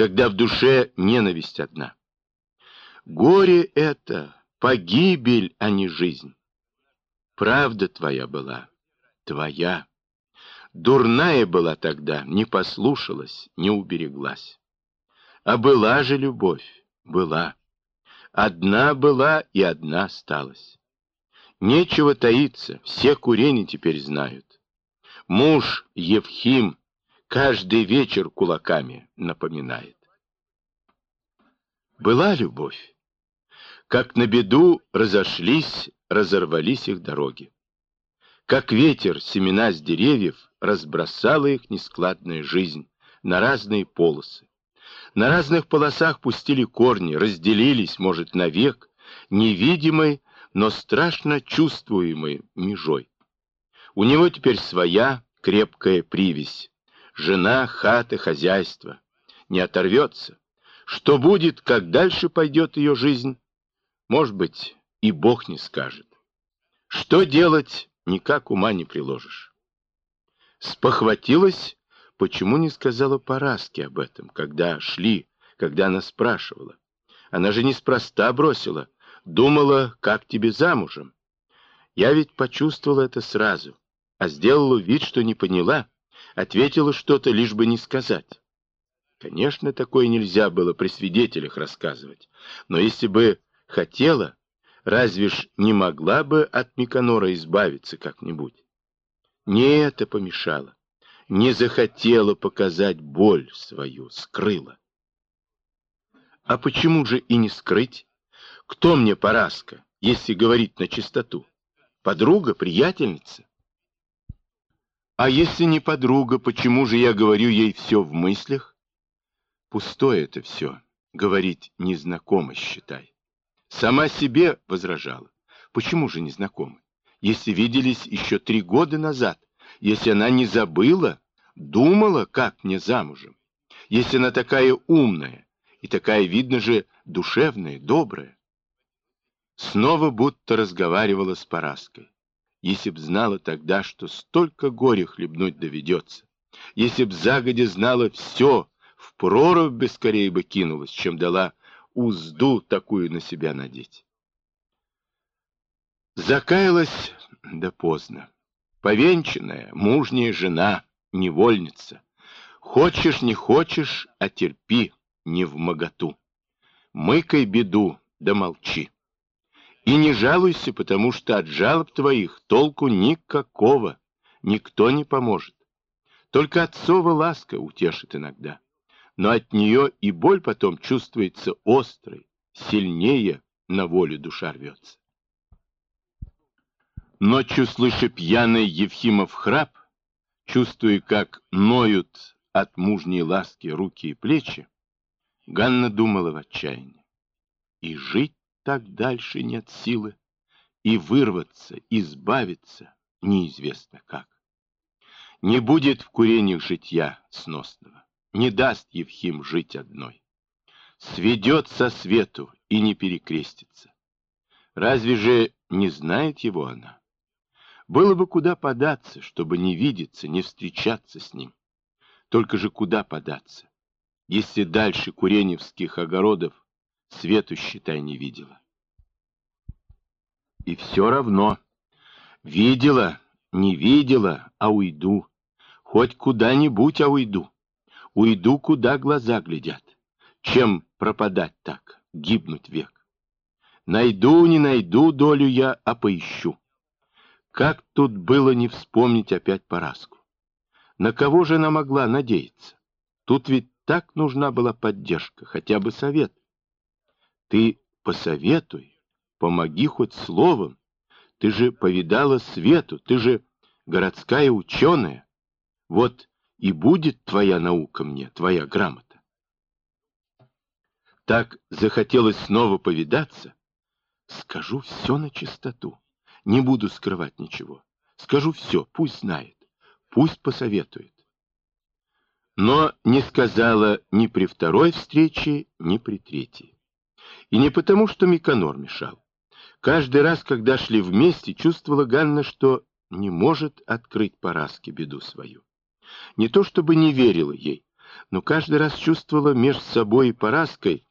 когда в душе ненависть одна. Горе это, погибель, а не жизнь. Правда твоя была, твоя. Дурная была тогда, не послушалась, не убереглась. А была же любовь, была. Одна была и одна осталась. Нечего таиться, все курени теперь знают. Муж Евхим каждый вечер кулаками напоминает. Была любовь. Как на беду разошлись, разорвались их дороги. Как ветер семена с деревьев разбросала их нескладная жизнь на разные полосы. На разных полосах пустили корни, разделились, может, навек, невидимой, но страшно чувствуемой межой. У него теперь своя крепкая привязь. Жена, хата, хозяйство. Не оторвется. Что будет, как дальше пойдет ее жизнь, может быть, и Бог не скажет. Что делать, никак ума не приложишь. Спохватилась, почему не сказала Параске об этом, когда шли, когда она спрашивала. Она же неспроста бросила. Думала, как тебе замужем. Я ведь почувствовала это сразу, а сделала вид, что не поняла, ответила что-то, лишь бы не сказать. Конечно, такое нельзя было при свидетелях рассказывать, но если бы хотела, разве ж не могла бы от Никанора избавиться как-нибудь? Не это помешало, не захотела показать боль свою, скрыла. А почему же и не скрыть? Кто мне Параска, если говорить на чистоту? Подруга, приятельница? А если не подруга, почему же я говорю ей все в мыслях? Пустое это все, говорить незнакомо, считай. Сама себе возражала. Почему же незнакомы? Если виделись еще 3 года назад, если она не забыла, думала, как мне замужем, если она такая умная и такая, видно же, душевная, добрая. Снова будто разговаривала с Параской. Если б знала тогда, что столько горя хлебнуть доведется, если б загодя знала все, в прорубь бы скорее бы кинулась, чем дала узду такую на себя надеть. Закаялась, да поздно. Повенчанная, мужняя жена, невольница. Хочешь, не хочешь, а терпи, не вмоготу. Мыкай беду, да молчи. И не жалуйся, потому что от жалоб твоих толку никакого, никто не поможет. Только отцова ласка утешит иногда. Но от нее и боль потом чувствуется острой, сильнее на волю душа рвется. Ночью, слыша пьяный Евхимов храп, чувствуя, как ноют от мужней ласки руки и плечи, Ганна думала в отчаянии. И жить так дальше нет силы, и вырваться, избавиться неизвестно как. Не будет в курениях житья сносного, не даст Евхим жить одной. Сведет со свету и не перекрестится. Разве же не знает его она? Было бы куда податься, чтобы не видеться, не встречаться с ним. Только же куда податься, если дальше куреневских огородов свету, считай, не видела. И все равно. Видела, не видела, а уйду. Хоть куда-нибудь, а уйду. Уйду, куда глаза глядят. Чем пропадать так, гибнуть век? Найду, не найду долю я, а поищу. Как тут было не вспомнить опять Параску? На кого же она могла надеяться? Тут ведь так нужна была поддержка, хотя бы совет. Ты посоветуй, помоги хоть словом. Ты же повидала свету, ты же городская ученая. Вот и будет твоя наука мне, твоя грамота. Так захотелось снова повидаться. Скажу все на чистоту. Не буду скрывать ничего. Скажу все, пусть знает, пусть посоветует. Но не сказала ни при второй встрече, ни при третьей. И не потому, что Никанор мешал. Каждый раз, когда шли вместе, чувствовала Ганна, что не может открыть Параске беду свою. Не то чтобы не верила ей, но каждый раз чувствовала между собой и Параской